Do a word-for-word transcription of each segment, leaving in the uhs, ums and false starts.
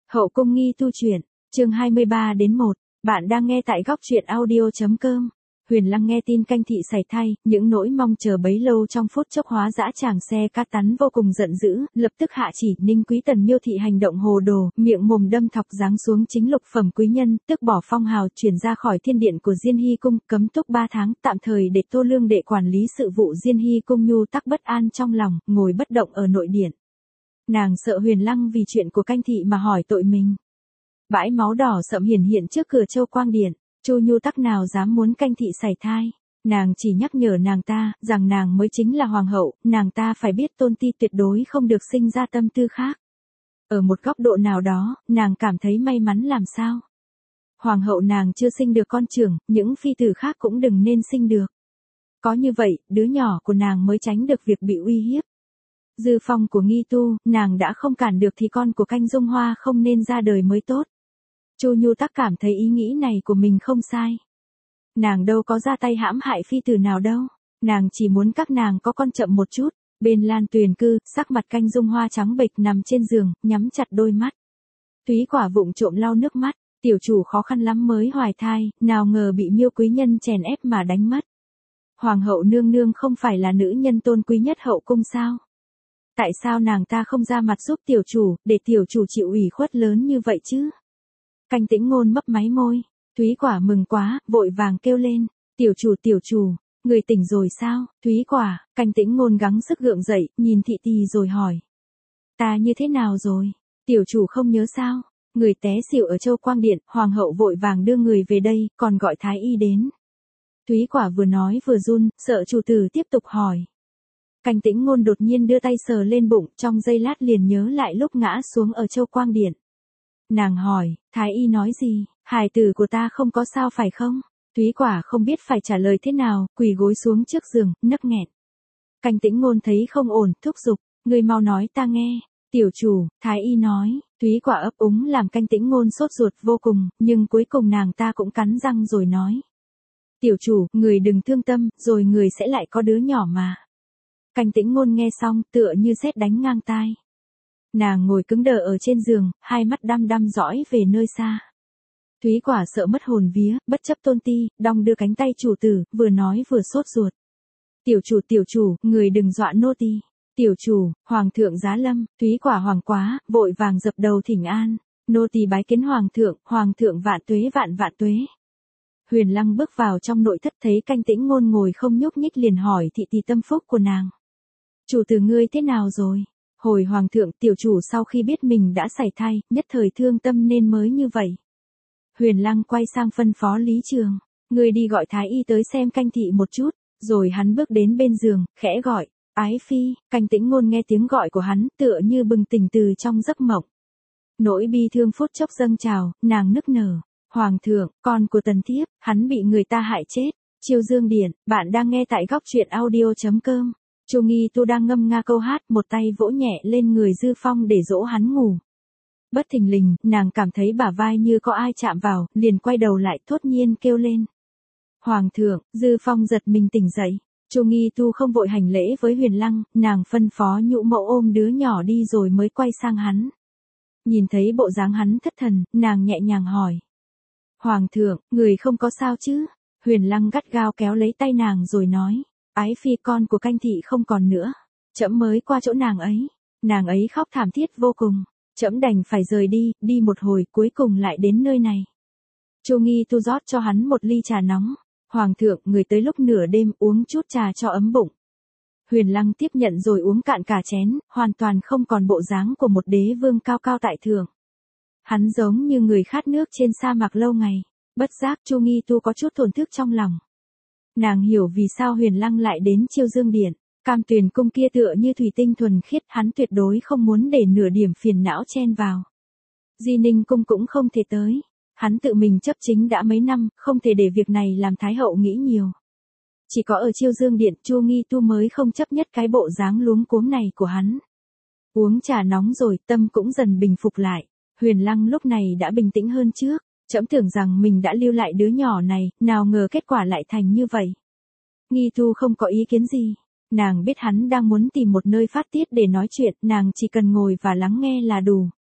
Hậu cung nghi tu truyện, chương hai mươi ba đến một, bạn đang nghe tại góc truyện audio.com. Huyền Lăng nghe tin Canh thị sảy thai, những nỗi mong chờ bấy lâu trong phút chốc hóa dã tràng xe cát tắn vô cùng giận dữ, lập tức hạ chỉ Ninh Quý Tần miêu thị hành động hồ đồ, miệng mồm đâm thọc giáng xuống chính lục phẩm quý nhân, tức bỏ phong hào chuyển ra khỏi thiên điện của Diên Hy cung, cấm túc ba tháng, tạm thời để Tô Lương đệ quản lý sự vụ Diên Hy cung. Nhu tắc bất an trong lòng, ngồi bất động ở nội điện. Nàng sợ Huyền Lăng vì chuyện của Canh thị mà hỏi tội mình. Bãi máu đỏ sậm hiển hiện trước cửa Châu Quang điện, Chu Nhu tắc nào dám muốn Canh thị sảy thai, nàng chỉ nhắc nhở nàng ta rằng nàng mới chính là hoàng hậu, nàng ta phải biết Tôn Ti tuyệt đối không được sinh ra tâm tư khác. Ở một góc độ nào đó, nàng cảm thấy may mắn làm sao. Hoàng hậu nàng chưa sinh được con trưởng, những phi tử khác cũng đừng nên sinh được. Có như vậy, đứa nhỏ của nàng mới tránh được việc bị uy hiếp. Dư phong của nghi tu, nàng đã không cản được thì con của Canh Dung Hoa không nên ra đời mới tốt. Chu Nhu tắc cảm thấy ý nghĩ này của mình không sai. Nàng đâu có ra tay hãm hại phi tử nào đâu, nàng chỉ muốn các nàng có con chậm một chút. Bên Lan Tuyền cư, sắc mặt Canh Dung Hoa trắng bệch nằm trên giường, nhắm chặt đôi mắt. Túy Quả vụng trộm lau nước mắt, tiểu chủ khó khăn lắm mới hoài thai, nào ngờ bị Miêu quý nhân chèn ép mà đánh mất. Hoàng hậu nương nương không phải là nữ nhân tôn quý nhất hậu cung sao? Tại sao nàng ta không ra mặt giúp tiểu chủ, để tiểu chủ chịu ủy khuất lớn như vậy chứ? Canh Tĩnh Ngôn mấp máy môi, Thúy Quả mừng quá, vội vàng kêu lên, tiểu chủ tiểu chủ, người tỉnh rồi sao? Thúy Quả, Canh Tĩnh Ngôn gắng sức gượng dậy, nhìn thị tỳ rồi hỏi. Ta như thế nào rồi? Tiểu chủ không nhớ sao? Người té xỉu ở Châu Quang điện, hoàng hậu vội vàng đưa người về đây, còn gọi thái y đến. Thúy Quả vừa nói vừa run, sợ chủ tử tiếp tục hỏi. Canh Tĩnh Ngôn đột nhiên đưa tay sờ lên bụng, trong giây lát liền nhớ lại lúc ngã xuống ở Châu Quang điện. Nàng hỏi, thái y nói gì, hài tử của ta không có sao phải không? Thúy Quả không biết phải trả lời thế nào, quỳ gối xuống trước giường, nấc nghẹn. Canh Tĩnh Ngôn thấy không ổn, thúc giục, ngươi mau nói ta nghe. Tiểu chủ, thái y nói. Thúy Quả ấp úng làm Canh Tĩnh Ngôn sốt ruột vô cùng, nhưng cuối cùng nàng ta cũng cắn răng rồi nói. Tiểu chủ, người đừng thương tâm, rồi người sẽ lại có đứa nhỏ mà. Canh Tĩnh Ngôn nghe xong, tựa như sét đánh ngang tai. Nàng ngồi cứng đờ ở trên giường, hai mắt đăm đăm dõi về nơi xa. Thúy Quả sợ mất hồn vía, bất chấp Tôn Ti, đong đưa cánh tay chủ tử, vừa nói vừa sốt ruột. Tiểu chủ tiểu chủ, người đừng dọa nô tỳ. Tiểu chủ, hoàng thượng giá lâm. Thúy Quả hoảng quá, vội vàng dập đầu thỉnh an. Nô tỳ bái kiến hoàng thượng, hoàng thượng vạn tuế vạn vạn tuế. Huyền Lăng bước vào trong nội thất thấy Canh Tĩnh Ngôn ngồi không nhúc nhích liền hỏi thị tỳ tâm phúc của nàng. Chủ tử ngươi thế nào rồi? Hồi hoàng thượng, tiểu chủ sau khi biết mình đã sảy thai, nhất thời thương tâm nên mới như vậy. Huyền Lăng quay sang phân phó Lý Trường, ngươi đi gọi thái y tới xem Canh thị một chút, rồi hắn bước đến bên giường, khẽ gọi, ái phi. Canh Tĩnh Ngôn nghe tiếng gọi của hắn, tựa như bừng tỉnh từ trong giấc mộng. Nỗi bi thương phút chốc dâng trào, nàng nức nở, hoàng thượng, con của tần thiếp, hắn bị người ta hại chết. Chiêu Dương điện, bạn đang nghe tại góc truyện audio.com. Chu Nghi Tu đang ngâm nga câu hát, một tay vỗ nhẹ lên người Dư Phong để dỗ hắn ngủ. Bất thình lình, nàng cảm thấy bả vai như có ai chạm vào, liền quay đầu lại thốt nhiên kêu lên. Hoàng thượng. Dư Phong giật mình tỉnh dậy. Chu Nghi Tu không vội hành lễ với Huyền Lăng, nàng phân phó nhũ mẫu ôm đứa nhỏ đi rồi mới quay sang hắn. Nhìn thấy bộ dáng hắn thất thần, nàng nhẹ nhàng hỏi. Hoàng thượng, người không có sao chứ? Huyền Lăng gắt gao kéo lấy tay nàng rồi nói. Ái phi, con của Canh thị không còn nữa. Trẫm mới qua chỗ nàng ấy. Nàng ấy khóc thảm thiết vô cùng. Trẫm đành phải rời đi, đi một hồi cuối cùng lại đến nơi này. Chu Nghi Tu rót cho hắn một ly trà nóng. Hoàng thượng, người tới lúc nửa đêm uống chút trà cho ấm bụng. Huyền Lăng tiếp nhận rồi uống cạn cả chén, hoàn toàn không còn bộ dáng của một đế vương cao cao tại thượng. Hắn giống như người khát nước trên sa mạc lâu ngày. Bất giác Chu Nghi Tu có chút thổn thức trong lòng. Nàng hiểu vì sao Huyền Lăng lại đến Chiêu Dương điện. Cam Tuyền cung kia tựa như thủy tinh thuần khiết, hắn tuyệt đối không muốn để nửa điểm phiền não chen vào. Di Ninh cung cũng không thể tới. Hắn tự mình chấp chính đã mấy năm, không thể để việc này làm Thái hậu nghĩ nhiều. Chỉ có ở Chiêu Dương điện, Chu Nghi Tu mới không chấp nhất cái bộ dáng luống cuống này của hắn. Uống trà nóng rồi, tâm cũng dần bình phục lại. Huyền Lăng lúc này đã bình tĩnh hơn trước. Trẫm tưởng rằng mình đã lưu lại đứa nhỏ này, nào ngờ kết quả lại thành như vậy. Nghi Tu không có ý kiến gì. Nàng biết hắn đang muốn tìm một nơi phát tiết để nói chuyện, nàng chỉ cần ngồi và lắng nghe là đủ.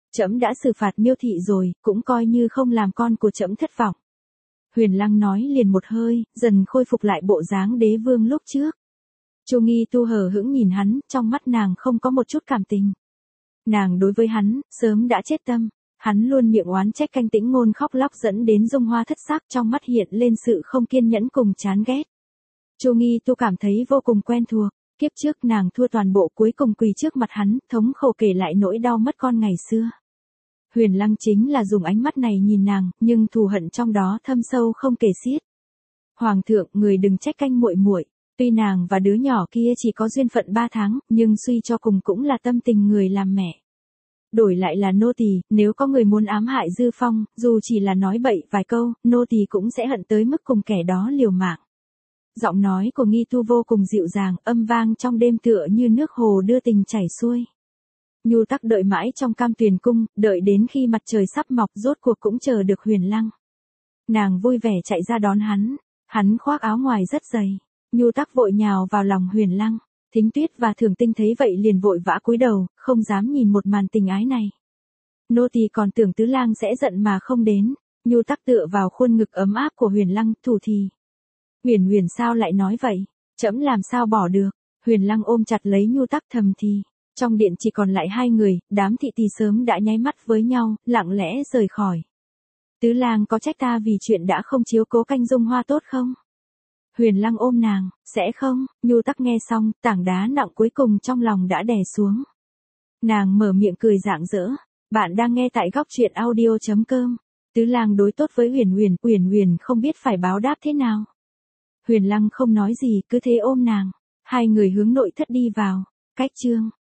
Trẫm đã xử phạt Miêu thị rồi, cũng coi như không làm con của trẫm thất vọng. Huyền Lăng nói liền một hơi, dần khôi phục lại bộ dáng đế vương lúc trước. Chu Nghi Tu hờ hững nhìn hắn, trong mắt nàng không có một chút cảm tình. Nàng đối với hắn, sớm đã chết tâm. Hắn luôn miệng oán trách Canh Tĩnh Ngôn khóc lóc dẫn đến Dung Hoa thất sắc, trong mắt hiện lên sự không kiên nhẫn cùng chán ghét. Chu Nghi Tu cảm thấy vô cùng quen thuộc, kiếp trước nàng thua toàn bộ cuối cùng quỳ trước mặt hắn, thống khổ kể lại nỗi đau mất con ngày xưa. Huyền Lăng chính là dùng ánh mắt này nhìn nàng, nhưng thù hận trong đó thâm sâu không kể xiết. Hoàng thượng, người đừng trách Canh muội muội, tuy nàng và đứa nhỏ kia chỉ có duyên phận ba tháng, nhưng suy cho cùng cũng là tâm tình người làm mẹ. Đổi lại là nô tỳ, nếu có người muốn ám hại Dư Phong, dù chỉ là nói bậy vài câu, nô tỳ cũng sẽ hận tới mức cùng kẻ đó liều mạng. Giọng nói của Nghi Tu vô cùng dịu dàng, âm vang trong đêm tựa như nước hồ đưa tình chảy xuôi. Nhu Tắc đợi mãi trong Cam Tuyền cung, đợi đến khi mặt trời sắp mọc rốt cuộc cũng chờ được Huyền Lăng. Nàng vui vẻ chạy ra đón hắn, hắn khoác áo ngoài rất dày. Nhu Tắc vội nhào vào lòng Huyền Lăng. Thính Tuyết và Thường Tinh thấy vậy liền vội vã cúi đầu, không dám nhìn một màn tình ái này. Nô tỳ còn tưởng Tứ Lang sẽ giận mà không đến. Nhu Tắc tựa vào khuôn ngực ấm áp của Huyền Lăng, thủ thì. Huyền Huyền sao lại nói vậy? Trẫm làm sao bỏ được? Huyền Lăng ôm chặt lấy Nhu Tắc thầm thì. Trong điện chỉ còn lại hai người, đám thị tỳ sớm đã nháy mắt với nhau, lặng lẽ rời khỏi. Tứ Lang có trách ta vì chuyện đã không chiếu cố Canh Dung Hoa tốt không? Huyền Lăng ôm nàng, sẽ không. Nhu Tắc nghe xong, tảng đá nặng cuối cùng trong lòng đã đè xuống. Nàng mở miệng cười rạng rỡ. Bạn đang nghe tại góc truyện audio chấm com. Tứ Lang đối tốt với Huyền Huyền, Huyền Huyền không biết phải báo đáp thế nào. Huyền Lăng không nói gì, cứ thế ôm nàng. Hai người hướng nội thất đi vào. Cách chương